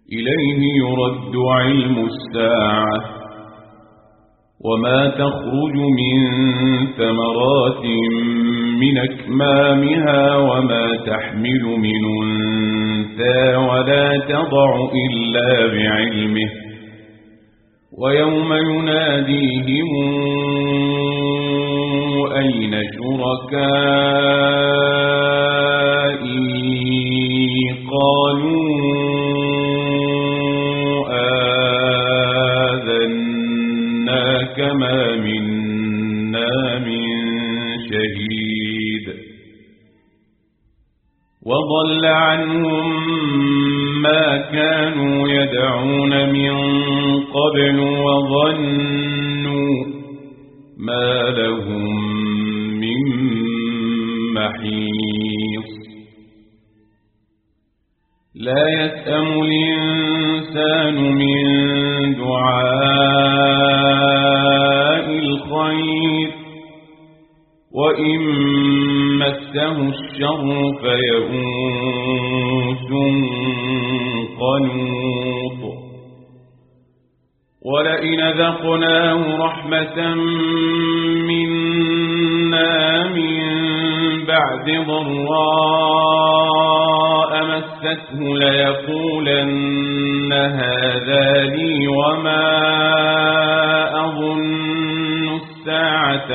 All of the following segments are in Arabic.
إليه يرد علم الساعة وما تخرج من ثمرات من أكمامها وما تحمل من أنثى ولا تضع إلا بعلمه ويوم يناديهم أين شركائي قالوا آذناك ما منا من شهيد وضل عنهم ما كانوا يدعون من قبل وظنوا ما لهم من محيص لا يسأم الإنسان من دعاء الخير وإن مسه الشر فيئوس قنوط ولئن ذقناه رحمة منا من بعد ضراء مسته ليقولن هذا لي وما أظن الساعة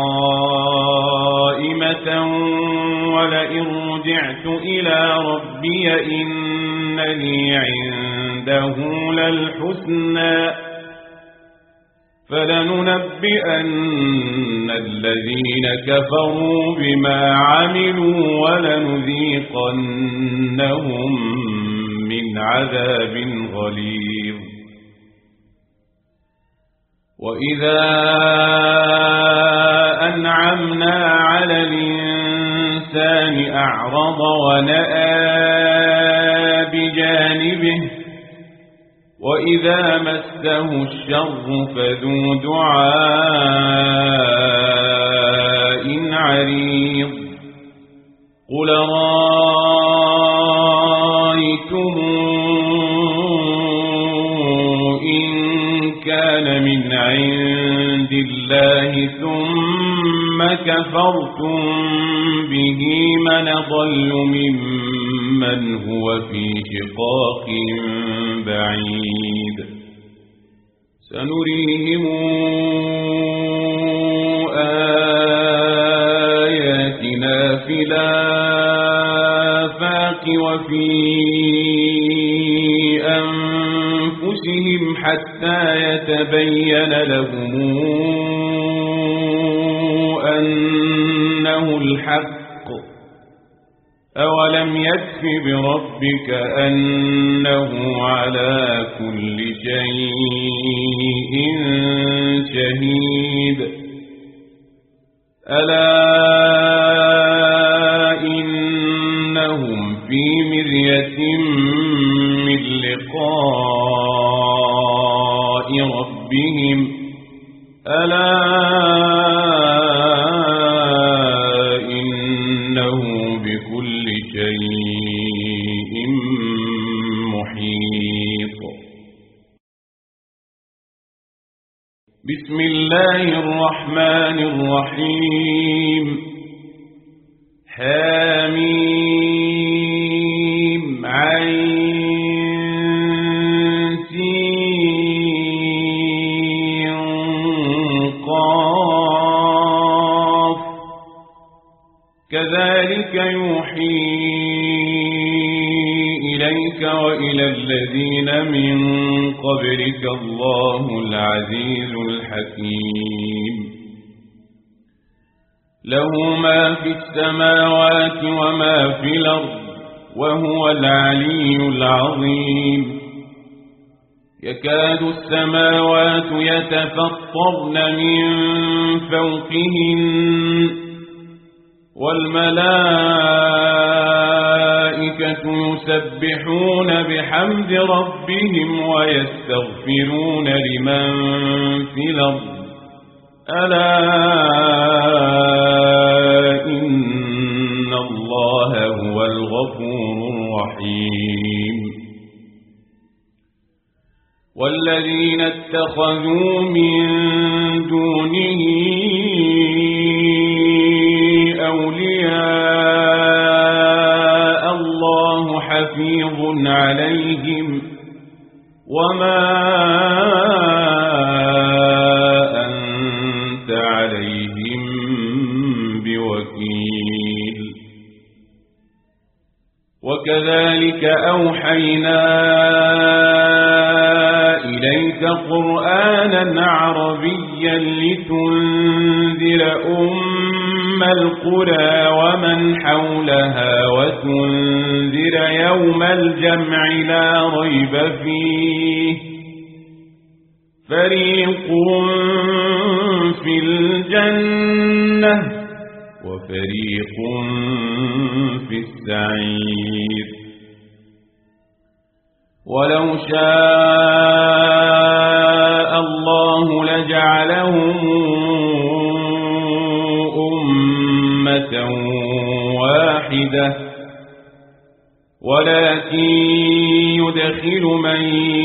قائمة ولئن رجعت إلى ربي إن لي عنده للحسنى فلننبئن الذين كفروا بما عملوا ولنذيقنهم من عذاب غليظ وإذا أنعمنا على الإنسان أعرض ونأى بجانبه وإذا مسه الشر فذو دعاء عريض قل رأيتم إن كان من عند الله ثم كفرتم به من ضل ممن هو في شقاق بعيد سنريهم آياتنا في الآفاق وفي أنفسهم حتى يتبين لهم أنه الحق أولم يكف بربك أنه على كل شيء شهيد ألا إنهم في مرية من لقاء ربهم ألا إنه بكل شيء محيط بسم الله الرحمن الرحيم حميم عين سين قاف كذلك يوحي إليك وإلى الذين من قبلك الله العزيز الحكيم له ما في السماوات وما في الأرض وهو العلي العظيم يكاد السماوات يتفطرن من فوقهن والملائكة يسبحون بحمد ربهم ويستغفرون لمن في الأرض ألا إن الله هو الغفور الرحيم والذين اتخذوا من دونه أولياء الله حفيظ عليهم وما أنت عليهم بوكيل وكذلك أوحينا إليك قرآنا عربيا لتنذر أم القرى ومن حولها وتنذر يوم الجمع لا ريب فيه فريق في الجنة وفريق في السعير ولو شاء الله لجعلهم أمة واحدة ولكن يدخل من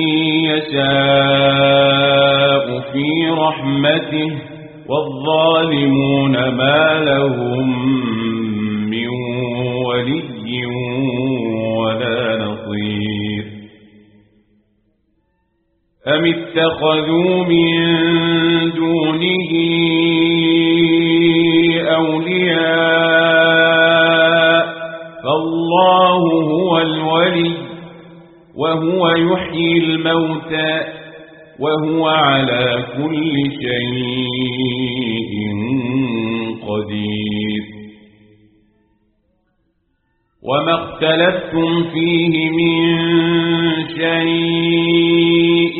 يشاء في رحمته والظالمون ما لهم من ولي ولا نصير أم اتخذوا من دونه أولياء فالله هو الولي وهو يحيي الموتى وهو على كل شيء قدير وما اختلفتم فيه من شيء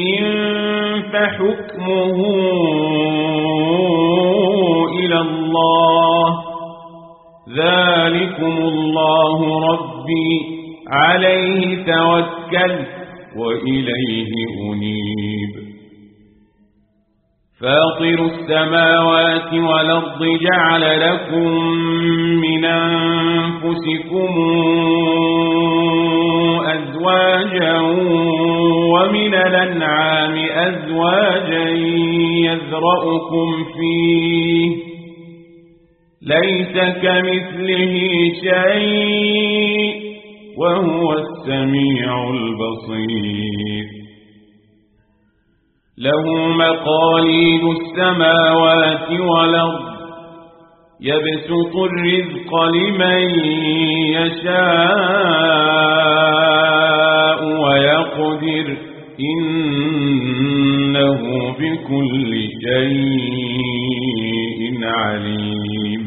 فحكمه إلى الله ذلكم الله ربي عليه توكلت وإليه أنيب فاطر السماوات والأرض جعل لكم من أنفسكم أزواجا ومن الأنعام أزواجا يذرأكم فيه ليس كمثله شيء وهو السميع البصير له مقاليد السماوات والأرض يبسط الرزق لمن يشاء ويقدر إنه بكل شيء عليم